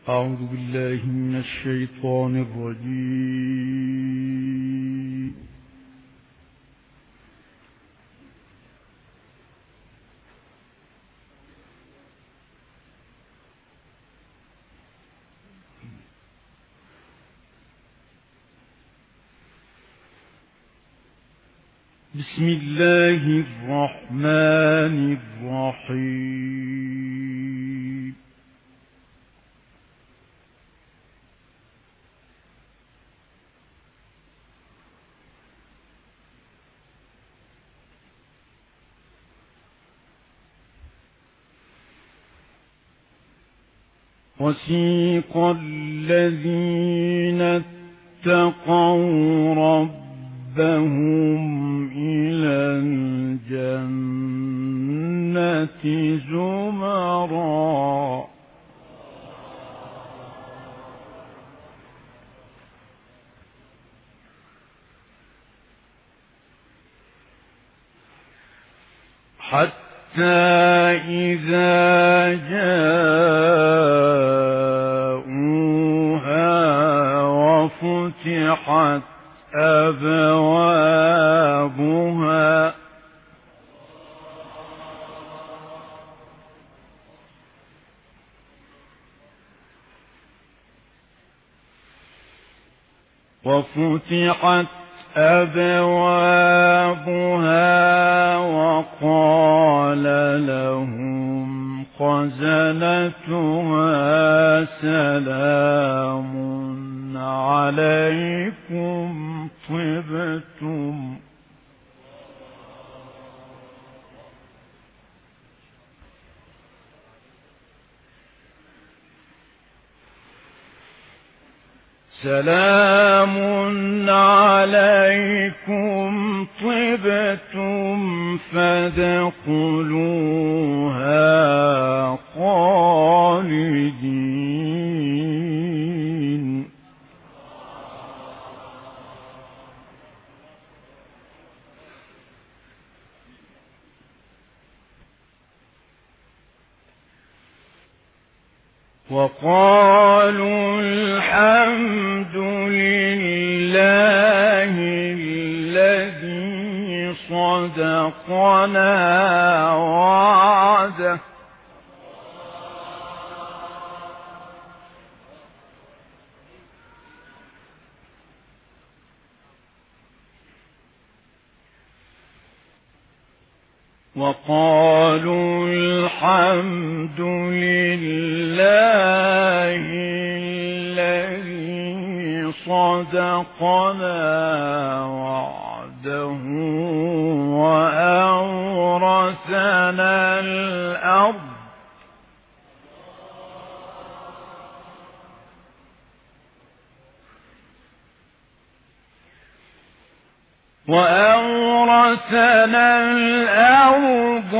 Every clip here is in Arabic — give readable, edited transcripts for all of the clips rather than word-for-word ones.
أعوذ بالله من الشيطان الرجيم. بسم الله الرحمن الرحيم. وسيق الذين اتقوا ربهم إلى الجنة زمرا حتى إذا جاءوها وفتحت أبوابها وقال لهم خزنتها سلام عليكم طبتم سلام عليكم طبتم فادخلوها خالدين وقالوا الحمد لله الذي صدقنا وعده وقالوا الحمد لله الذي صدقنا وعده وأورثنا الأرض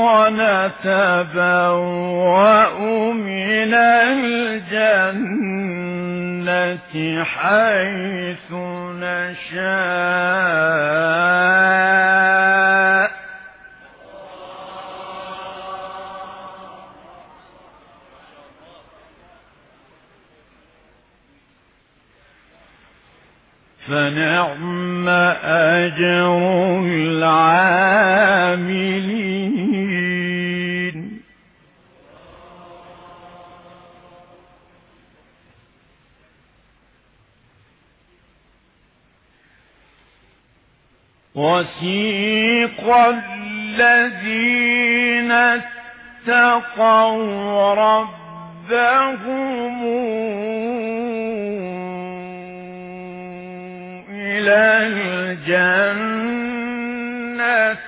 نتبوأ من الجنة حيث نشاء فنعم أجر العاملين وسيق الذين اتقوا ربهم إلى الجنة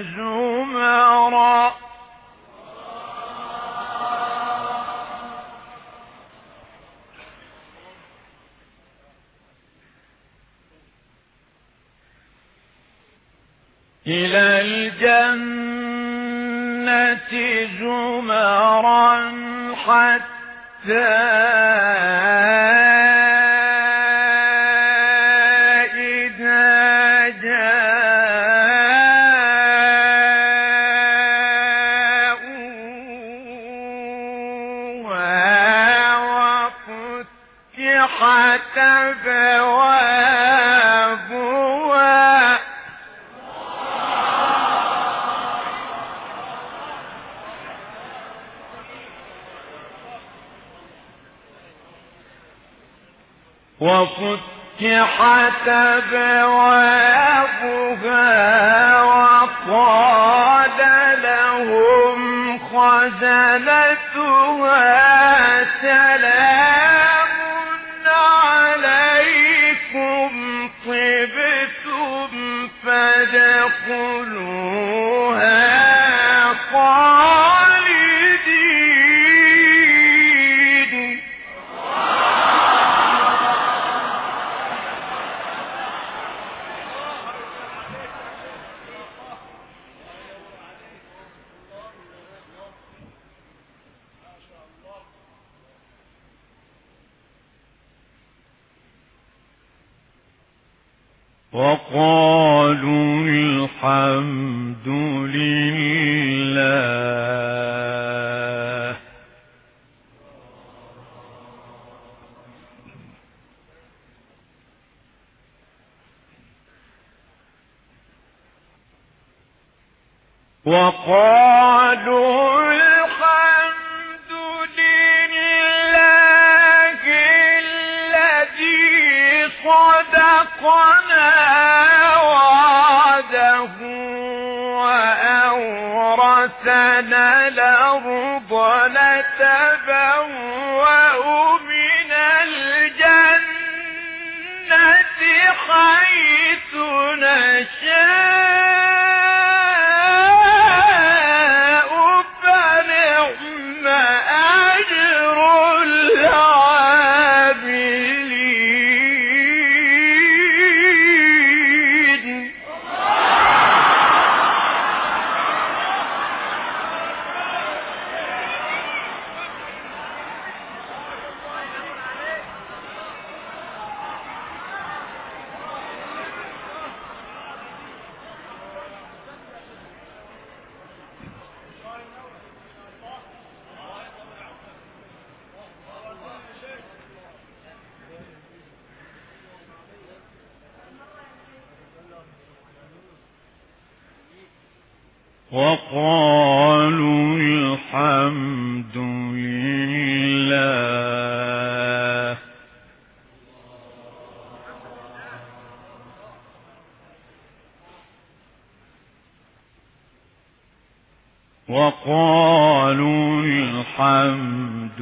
زمرا حتى إذا جاءوها أبوابها وفتحت أبوابها وقال لهم خزنتها سلام عليكم طبتم فادخلوها خالدين. وقالوا الحمد لله وقالوا الحمد لله الذي صدقنا وعده وأورثنا الأرض نتبوأ من الجنة حيث نشاء فنعم أجر العاملين. وقالوا الحمد لله وقالوا الحمد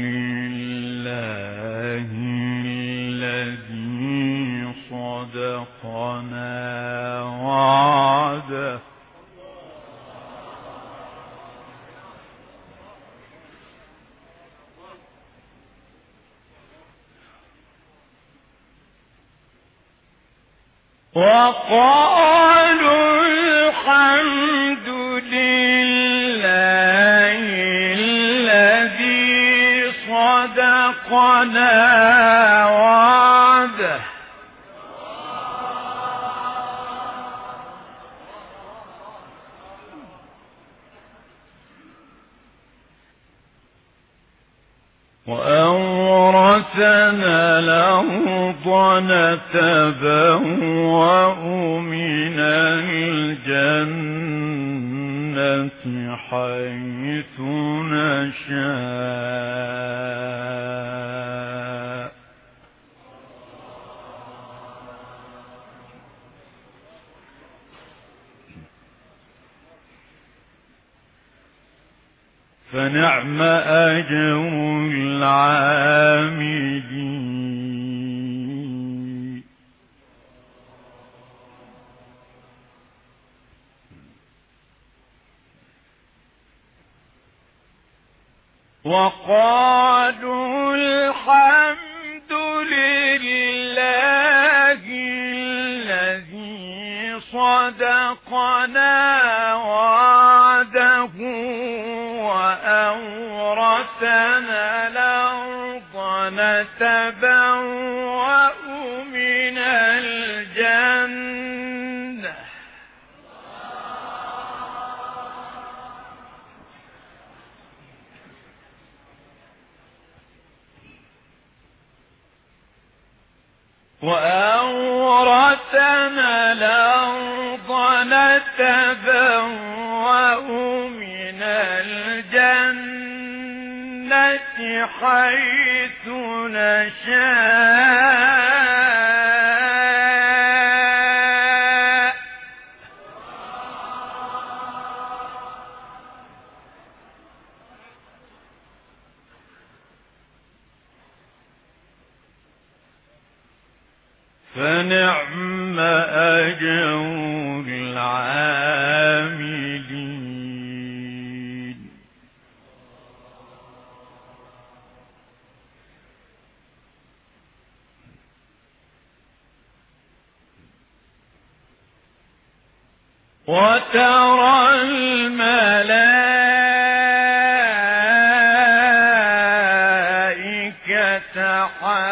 لله الذي صدقنا وعده وقالوا الحمد لله الذي صدقنا وعده وأورثنا الأرض نتبوأ من الجنة حيث نشاء فنعم أجر العاملين. وقالوا الحمد لله الذي صدقنا وعده وأورثنا الأرض نتبوأ من الجنة وأورثنا الأرض نتبوأ من الجنة حيث نشاء فنعم أجر العاملين وترى الملائكة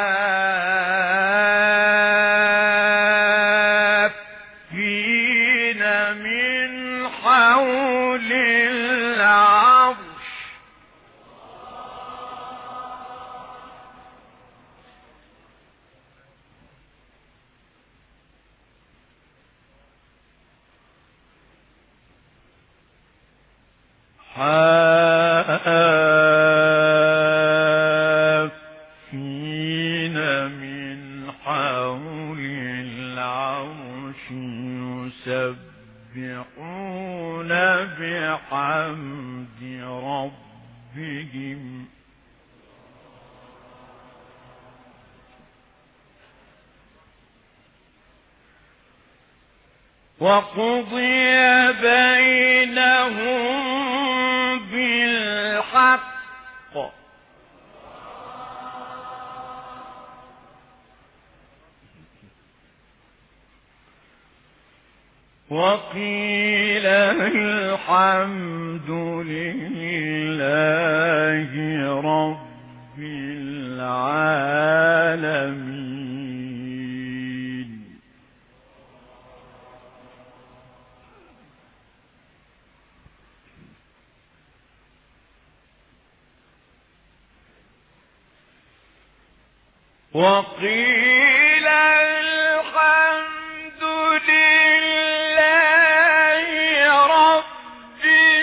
حافين من حول العرش حافين من حول العرش يسبحون بحمد ربهم وقضي بينهم بالحق وقيل الحمد لله رب العالمين وقيل الحمد لله رب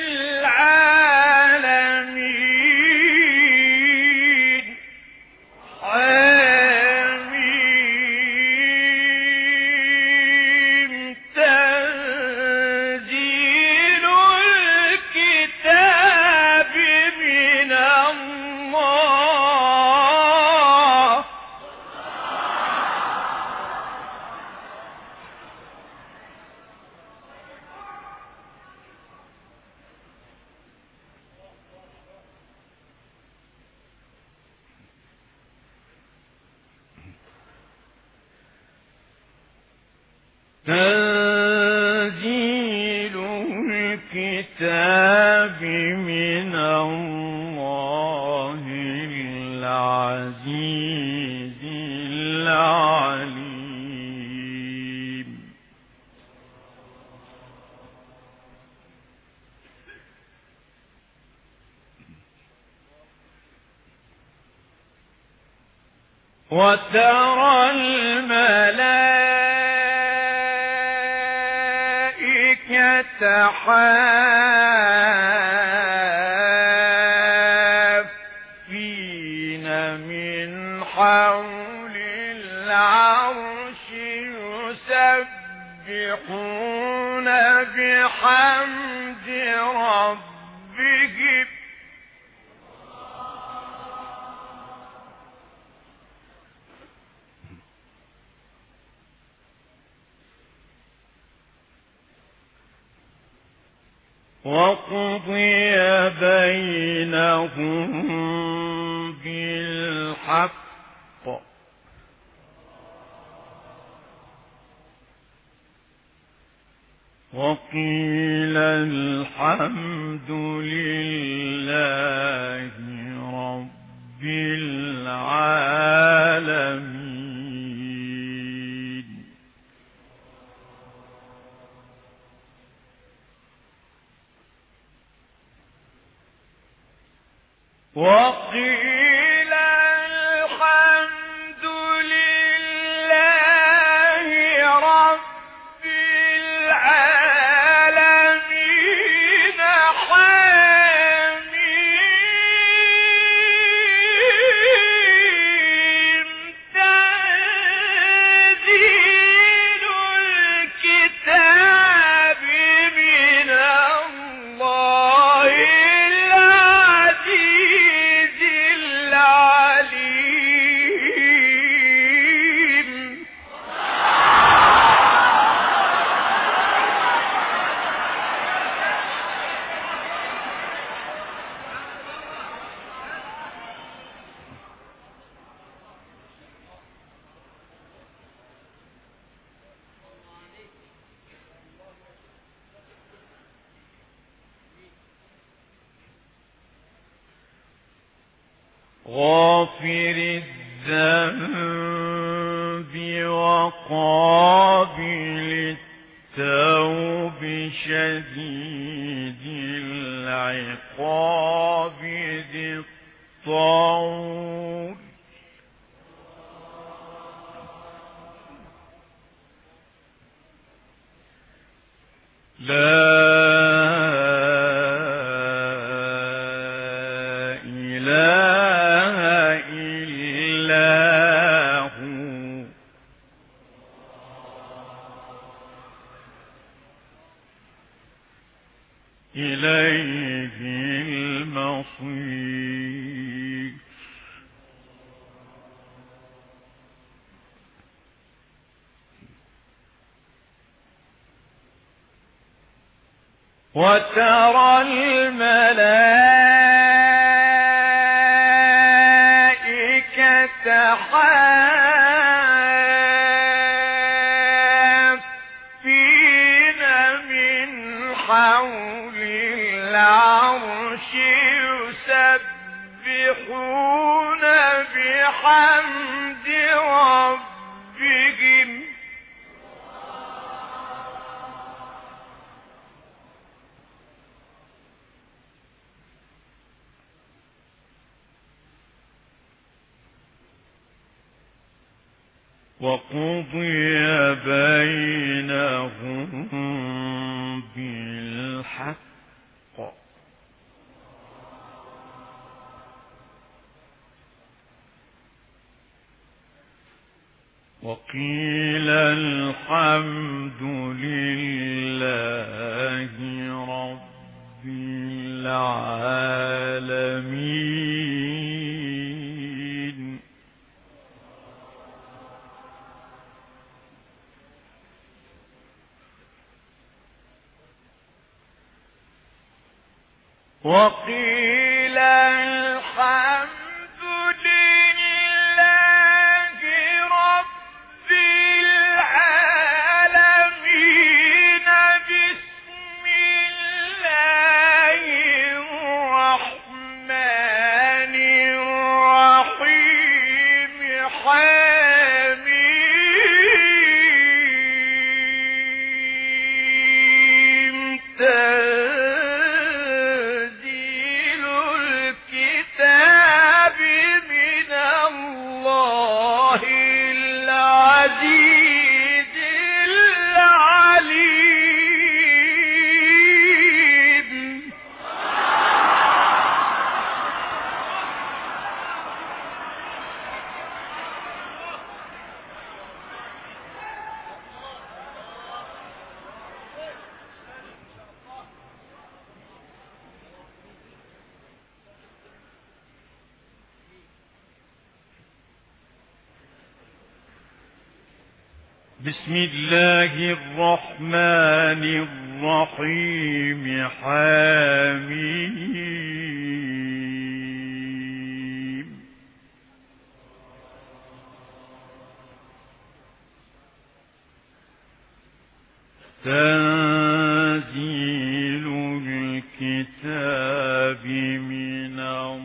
العالمين حميم تنزيل الكتاب من الله تنزيل الكتاب من الله العزيز العليم وترى الملائكة حافين من حول العرش يسبحون بحمد ربهم وقضي بينهم بالحق وقيل الحمد لله رب العالمين وقيل الحمد لله غافر الذنب وقابل التوب شديد العقاب ذي الطول لا إله إلا هو إليه المصير وترى الملائكة حافين من حول العرش يسبحون بحمد ربهم وقضي بينهم بالحق وقيل الحمد لله رب العالمين وقيل الحمد لله رب العالمين بسم الله الرحمن الرحيم حميم تنزيل الكتاب من الله العزيز العليم بسم الله الرحمن الرحيم حميم تنزيل الكتاب من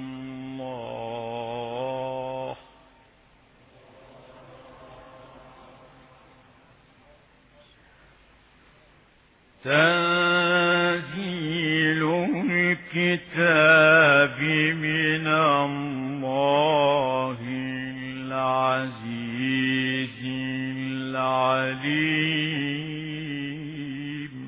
الله تنزيل الكتاب من الله العزيز العليم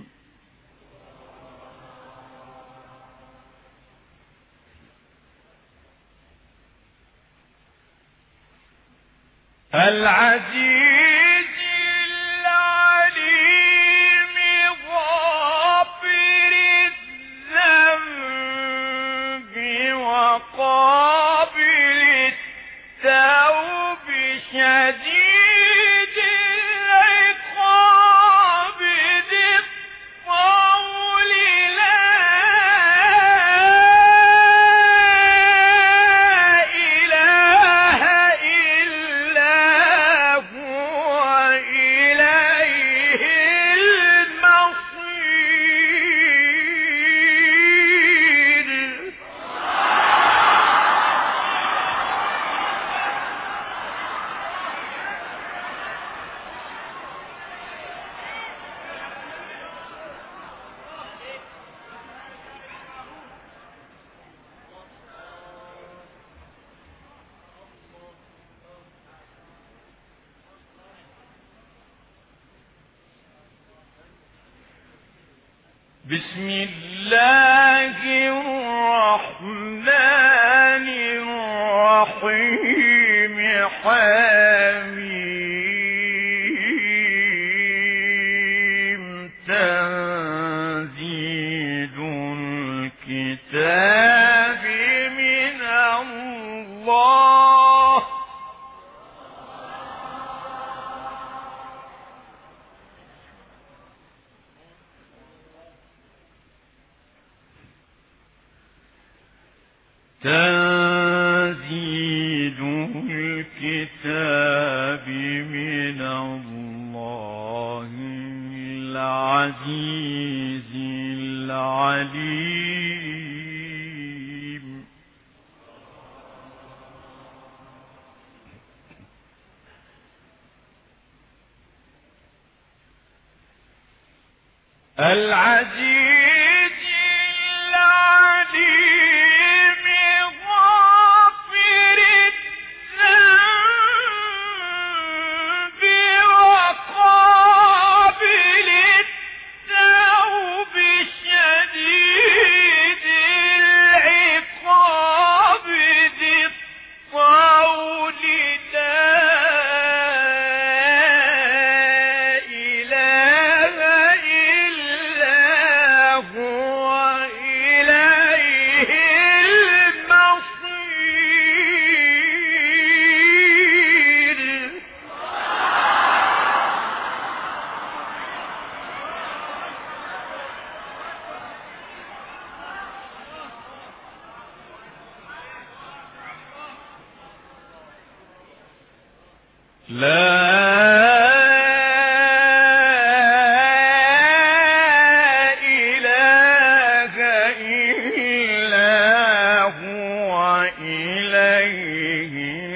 العزيز العليم غافر الذنب وقابل التوب شديد العقاب ذي الطول لا إله إلا هو إليه المصير بسم الله الرحمن الرحيم حميم تنزيل الكتاب من الله تنزيل الكتاب من الله العزيز العليم العزيز العليم غافر الذنب وقابل التوب شديد العقاب ذي الطول لا إله إلا هو إليه المصير لا إله إلا هو إليه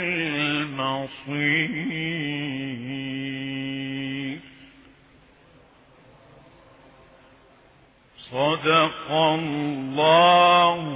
المصير صدق الله